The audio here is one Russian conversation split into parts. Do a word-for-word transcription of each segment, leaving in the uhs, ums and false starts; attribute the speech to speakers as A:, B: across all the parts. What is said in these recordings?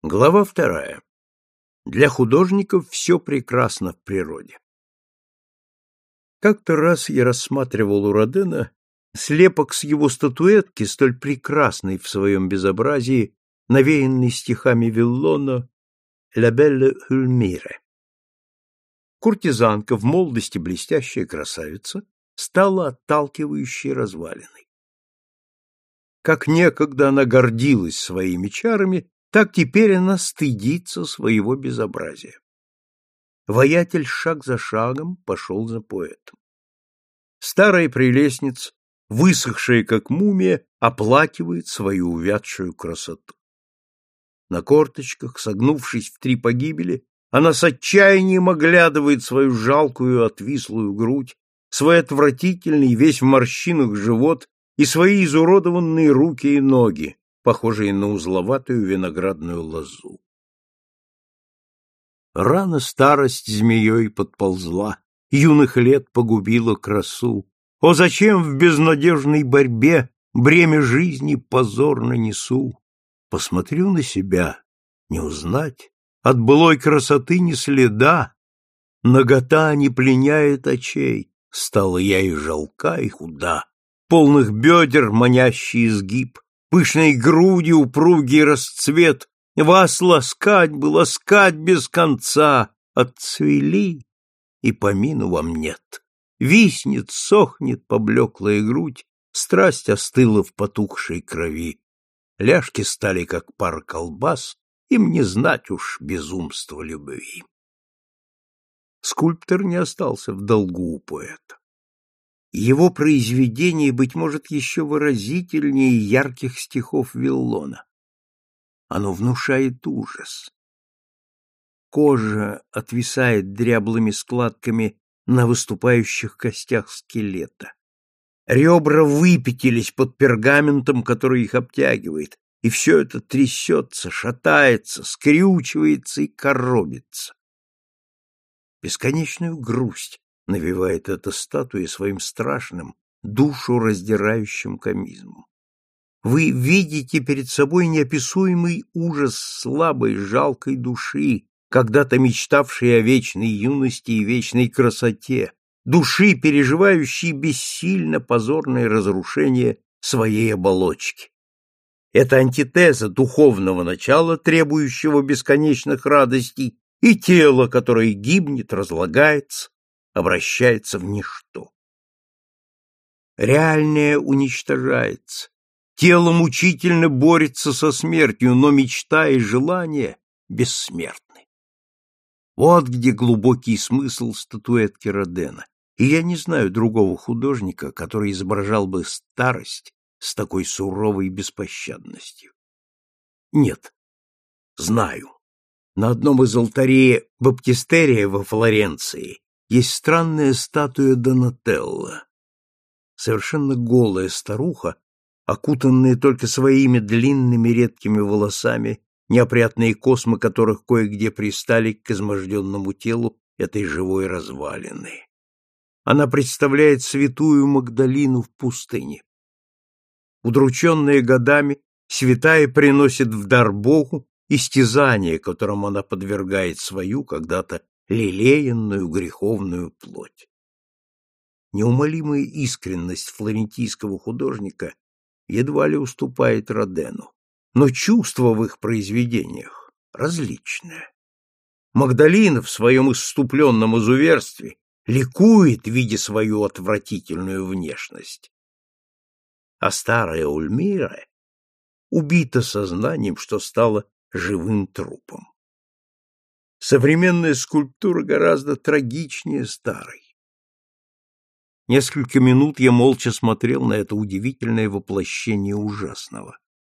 A: Глава вторая. Для художников все прекрасно в природе. Как-то раз я рассматривал у Родена слепок с его статуэтки, столь прекрасной в своем безобразии, навеянной стихами Виллона «La belle Ulmire». Куртизанка, в молодости блестящая красавица, стала отталкивающей развалиной. Как некогда она гордилась своими чарами, так теперь она стыдится своего безобразия. Воятель шаг за шагом пошел за поэтом. Старая прелестница, высохшая как мумия, оплакивает свою увядшую красоту. На корточках, согнувшись в три погибели, она с отчаянием оглядывает свою жалкую отвислую грудь, свой отвратительный, весь в морщинах живот и свои изуродованные руки и ноги, похожие на узловатую виноградную лозу. Рано старость змеей подползла, юных лет погубила красу. О, зачем в безнадежной борьбе бремя жизни позорно несу? Посмотрю на себя, не узнать, от былой красоты ни следа. Нагота не пленяет очей, стала я и жалка, и худа. Полных бедер манящий изгиб, пышной груди упругий расцвет, вас ласкать бы, ласкать без конца, отцвели, и помину вам нет. Виснет, сохнет поблеклая грудь, страсть остыла в потухшей крови. Ляжки стали, как пар колбас, им не знать уж безумства любви. Скульптор не остался в долгу у поэта. Его произведение, быть может, еще выразительнее ярких стихов Виллона. Оно внушает ужас. Кожа отвисает дряблыми складками на выступающих костях скелета. Ребра выпятились под пергаментом, который их обтягивает, и все это трясется, шатается, скрючивается и коробится. Бесконечную грусть навевает эта статуя своим страшным, душу раздирающим комизмом. Вы видите перед собой неописуемый ужас слабой, жалкой души, когда-то мечтавшей о вечной юности и вечной красоте, души, переживающей бессильно позорное разрушение своей оболочки. Это антитеза духовного начала, требующего бесконечных радостей, и тела, которое гибнет, разлагается, обращается в ничто. Реальное уничтожается, тело мучительно борется со смертью, но мечта и желание бессмертны. Вот где глубокий смысл статуэтки Родена, и я не знаю другого художника, который изображал бы старость с такой суровой беспощадностью. Нет, знаю. На одном из алтарей баптистерия во Флоренции есть странная статуя Донателло. Совершенно голая старуха, окутанная только своими длинными редкими волосами, неопрятные космы которых кое-где пристали к изможденному телу этой живой развалины. Она представляет святую Магдалину в пустыне. Удрученная годами, святая приносит в дар Богу истязание, которым она подвергает свою когда-то лелеянную греховную плоть. Неумолимая искренность флорентийского художника едва ли уступает Родену, но чувство в их произведениях различное. Магдалина в своем исступленном изуверстве ликует, видя свою отвратительную внешность. А старая Ульмира убита сознанием, что стала живым трупом. Современная скульптура гораздо трагичнее старой. Несколько минут я молча смотрел на это удивительное воплощение ужасного.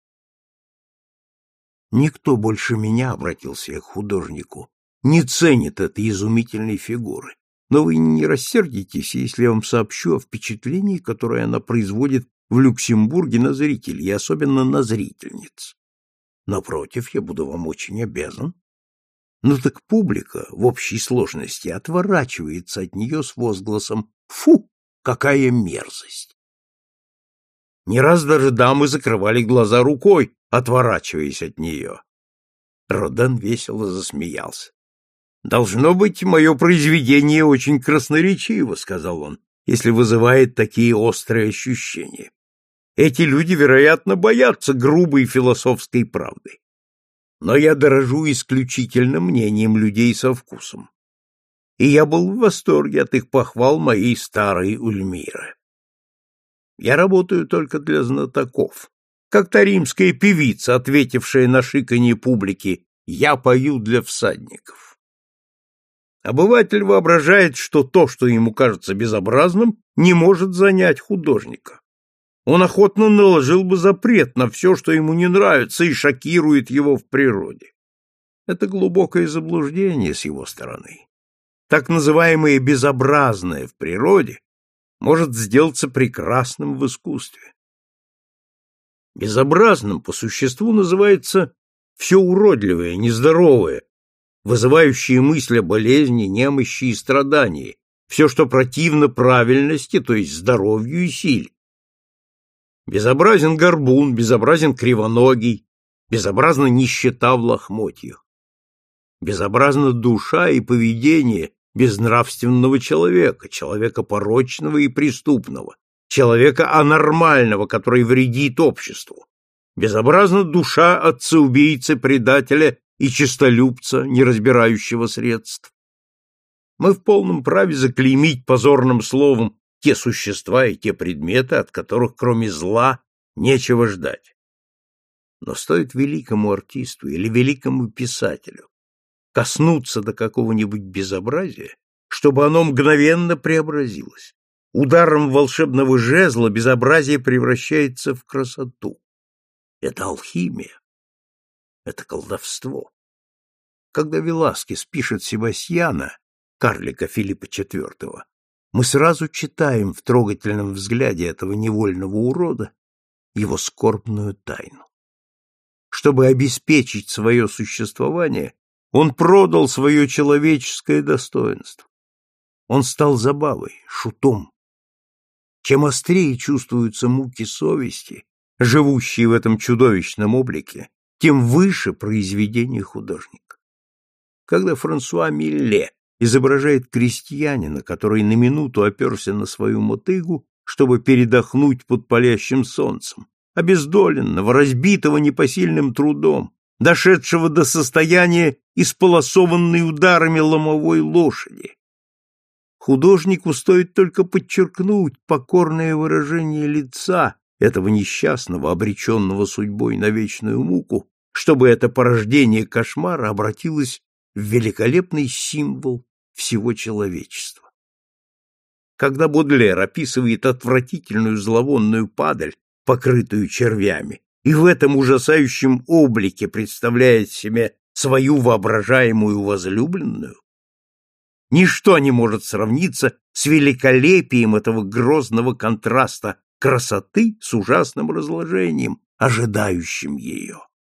A: Никто больше меня, обратился я к художнику, не ценит этой изумительной фигуры, но вы не рассердитесь, если я вам сообщу о впечатлении, которое она производит в Люксембурге на зрителей, и особенно на зрительниц. Напротив, я буду вам очень обязан. Но так публика в общей сложности отворачивается от нее с возгласом «Фу, какая мерзость!». Не раз даже дамы закрывали глаза рукой, отворачиваясь от нее. Роден весело засмеялся. «Должно быть, мое произведение очень красноречиво», — сказал он, «если вызывает такие острые ощущения. Эти люди, вероятно, боятся грубой философской правды. Но я дорожу исключительно мнением людей со вкусом. И я был в восторге от их похвал моей старой Ульмиры. Я работаю только для знатоков, как та римская певица, ответившая на шиканье публики: «Я пою для всадников». Обыватель воображает, что то, что ему кажется безобразным, не может занять художника. Он охотно наложил бы запрет на все, что ему не нравится и шокирует его в природе. Это глубокое заблуждение с его стороны. Так называемое безобразное в природе может сделаться прекрасным в искусстве. Безобразным по существу называется все уродливое, нездоровое, вызывающее мысль о болезни, немощи и страдании, все, что противно правильности, то есть здоровью и силе. Безобразен горбун, безобразен кривоногий, безобразна нищета в лохмотьях. Безобразна душа и поведение безнравственного человека, человека порочного и преступного, человека анормального, который вредит обществу. Безобразна душа отца-убийцы, предателя и честолюбца, не разбирающего средств. Мы в полном праве заклеймить позорным словом те существа и те предметы, от которых, кроме зла, нечего ждать. Но стоит великому артисту или великому писателю коснуться до какого-нибудь безобразия, чтобы оно мгновенно преобразилось. Ударом волшебного жезла безобразие превращается в красоту. Это алхимия, это колдовство. Когда Веласкес пишет Себастьяна, карлика Филиппа четвёртого, мы сразу читаем в трогательном взгляде этого невольного урода его скорбную тайну. Чтобы обеспечить свое существование, он продал свое человеческое достоинство. Он стал забавой, шутом. Чем острее чувствуются муки совести, живущие в этом чудовищном облике, тем выше произведение художника. Когда Франсуа Милле изображает крестьянина, который на минуту оперся на свою мотыгу, чтобы передохнуть под палящим солнцем, обездоленного, разбитого непосильным трудом, дошедшего до состояния исполосованной ударами ломовой лошади. Художнику стоит только подчеркнуть покорное выражение лица этого несчастного, обреченного судьбой на вечную муку, чтобы это порождение кошмара обратилось в великолепный символ всего человечества. Когда Бодлер описывает отвратительную зловонную падаль, покрытую червями, и в этом ужасающем облике представляет себе свою воображаемую возлюбленную, ничто не может сравниться с великолепием этого грозного контраста красоты с ужасным разложением, ожидающим ее.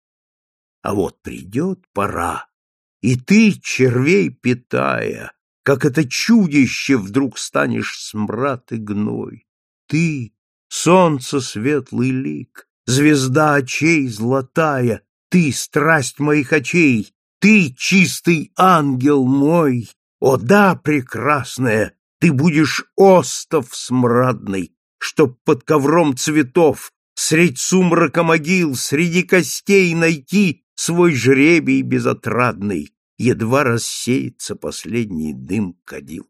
A: А вот придет пора, и ты, червей питая, как это чудище, вдруг станешь смрад и гной. Ты, солнце светлый лик, звезда очей золотая, ты, страсть моих очей, ты, чистый ангел мой. О да, прекрасная, ты будешь остов смрадный, чтоб под ковром цветов, средь сумрака могил, среди костей найти свой жребий безотрадный, едва рассеется последний дым кадил.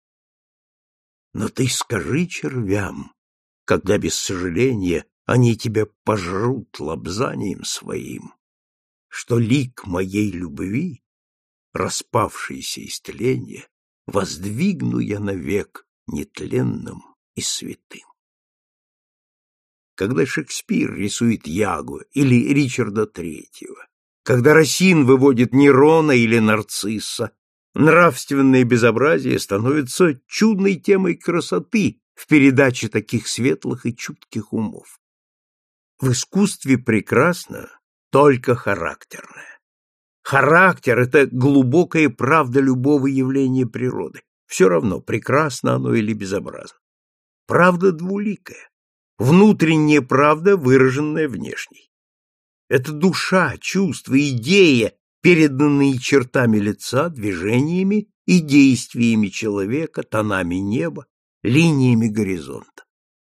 A: Но ты скажи червям, когда без сожаления они тебя пожрут лобзанием своим, что лик моей любви, распавшийся из тления, воздвигну я навек нетленным и святым. Когда Шекспир рисует Ягу или Ричарда Третьего, когда Рассин выводит Нерона или Нарцисса, нравственное безобразие становится чудной темой красоты в передаче таких светлых и чутких умов. В искусстве прекрасно только характерное. Характер — это глубокая правда любого явления природы. Все равно, прекрасно оно или безобразно. Правда двуликая. Внутренняя правда, выраженная внешней. Это душа, чувство, идея, переданные чертами лица, движениями и действиями человека, тонами неба, линиями горизонта.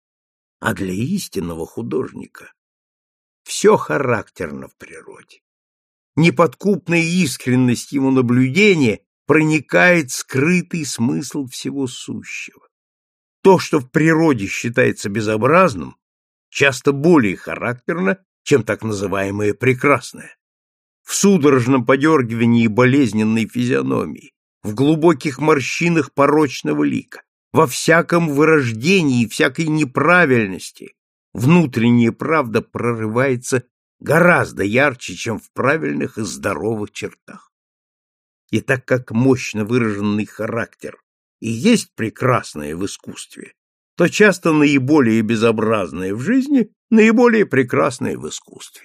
A: А для истинного художника все характерно в природе. Неподкупная искренность его наблюдения проникает скрытый смысл всего сущего. То, что в природе считается безобразным, часто более характерно, чем так называемое прекрасное. В судорожном подергивании болезненной физиономии, в глубоких морщинах порочного лика, во всяком вырождении, всякой неправильности внутренняя правда прорывается гораздо ярче, чем в правильных и здоровых чертах. И так как мощно выраженный характер и есть прекрасное в искусстве, то часто наиболее безобразное в жизни наиболее прекрасное в искусстве.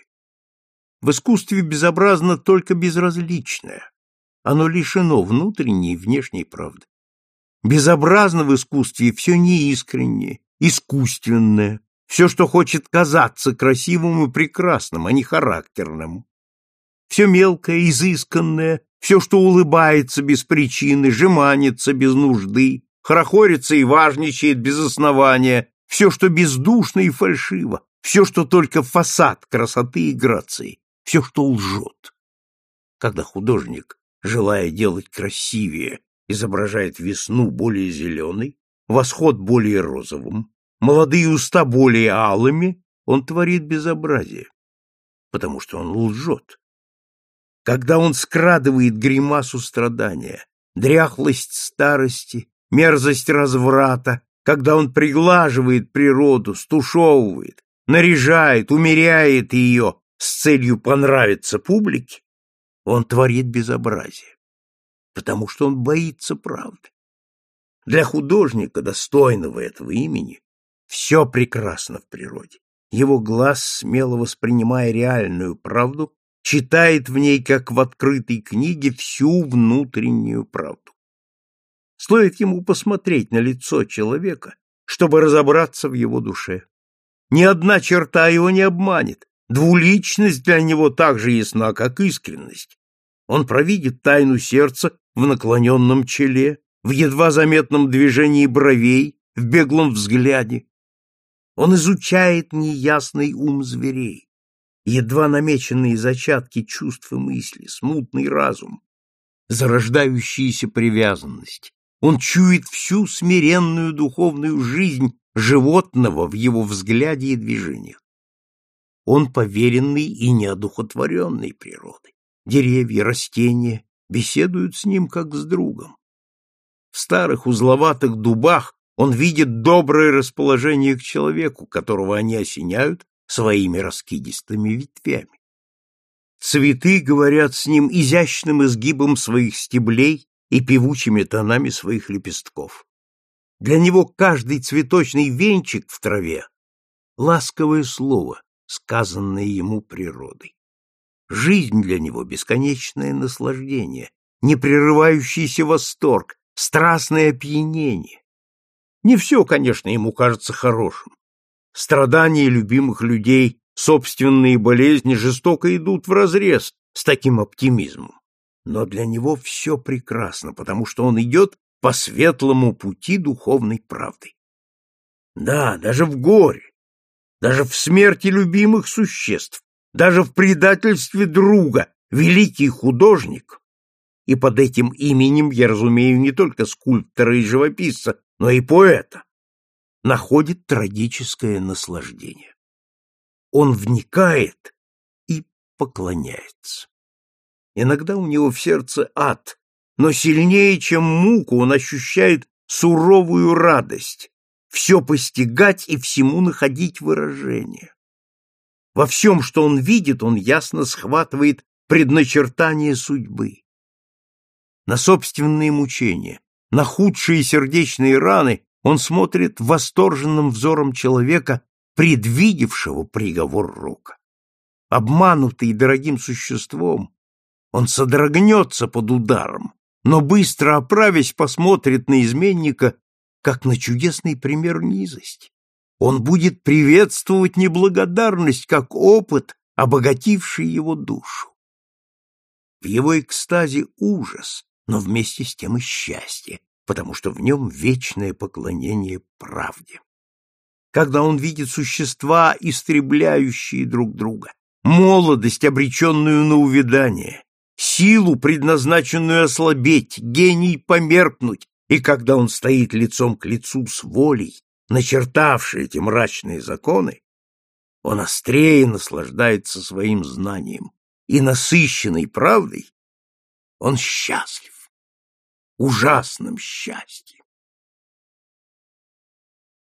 A: В искусстве безобразно только безразличное, оно лишено внутренней и внешней правды. Безобразно в искусстве все неискреннее, искусственное, все, что хочет казаться красивым и прекрасным, а не характерным. Все мелкое, изысканное, все, что улыбается без причины, жеманится без нужды, хорохорится и важничает без основания, все, что бездушно и фальшиво, все, что только фасад красоты и грации, все, что лжет. Когда художник, желая делать красивее, изображает весну более зеленой, восход более розовым, молодые уста более алыми, он творит безобразие, потому что он лжет. Когда он скрадывает гримасу страдания, дряхлость старости, мерзость разврата, когда он приглаживает природу, стушевывает, наряжает, умеряет ее с целью понравиться публике, он творит безобразие, потому что он боится правды. Для художника, достойного этого имени, все прекрасно в природе. Его глаз, смело воспринимая реальную правду, читает в ней, как в открытой книге, всю внутреннюю правду. Стоит ему посмотреть на лицо человека, чтобы разобраться в его душе. Ни одна черта его не обманет, двуличность для него так же ясна, как искренность. Он провидит тайну сердца в наклоненном челе, в едва заметном движении бровей, в беглом взгляде. Он изучает неясный ум зверей, едва намеченные зачатки чувств и мысли, смутный разум, зарождающиеся привязанности. Он чует всю смиренную духовную жизнь животного в его взгляде и движениях. Он поверенный и неодухотворенный природой. Деревья, растения беседуют с ним как с другом. В старых узловатых дубах он видит доброе расположение к человеку, которого они осеняют своими раскидистыми ветвями. Цветы говорят с ним изящным изгибом своих стеблей и певучими тонами своих лепестков. Для него каждый цветочный венчик в траве — ласковое слово, сказанное ему природой. Жизнь для него — бесконечное наслаждение, непрерывающийся восторг, страстное опьянение. Не все, конечно, ему кажется хорошим. Страдания любимых людей, собственные болезни жестоко идут вразрез с таким оптимизмом. Но для него все прекрасно, потому что он идет по светлому пути духовной правды. Да, даже в горе, даже в смерти любимых существ, даже в предательстве друга великий художник, и под этим именем я разумею не только скульптора и живописца, но и поэта, находит трагическое наслаждение. Он вникает и поклоняется. Иногда у него в сердце ад, но сильнее, чем муку, он ощущает суровую радость, все постигать и всему находить выражение. Во всем, что он видит, он ясно схватывает предначертание судьбы. На собственные мучения, на худшие сердечные раны он смотрит восторженным взором человека, предвидевшего приговор рока. Обманутый дорогим существом, он содрогнется под ударом, но быстро оправясь, посмотрит на изменника, как на чудесный пример низости. Он будет приветствовать неблагодарность, как опыт, обогативший его душу. его экстазе ужас, но вместе с тем и счастье, потому что в нем вечное поклонение правде. Когда он видит существа, истребляющие друг друга, молодость, обреченную на увядание, силу, предназначенную ослабеть, гений померкнуть, и когда он стоит лицом к лицу с волей, начертавшей эти мрачные законы, он острее наслаждается своим знанием, и, насыщенный правдой, он счастлив, ужасным счастьем.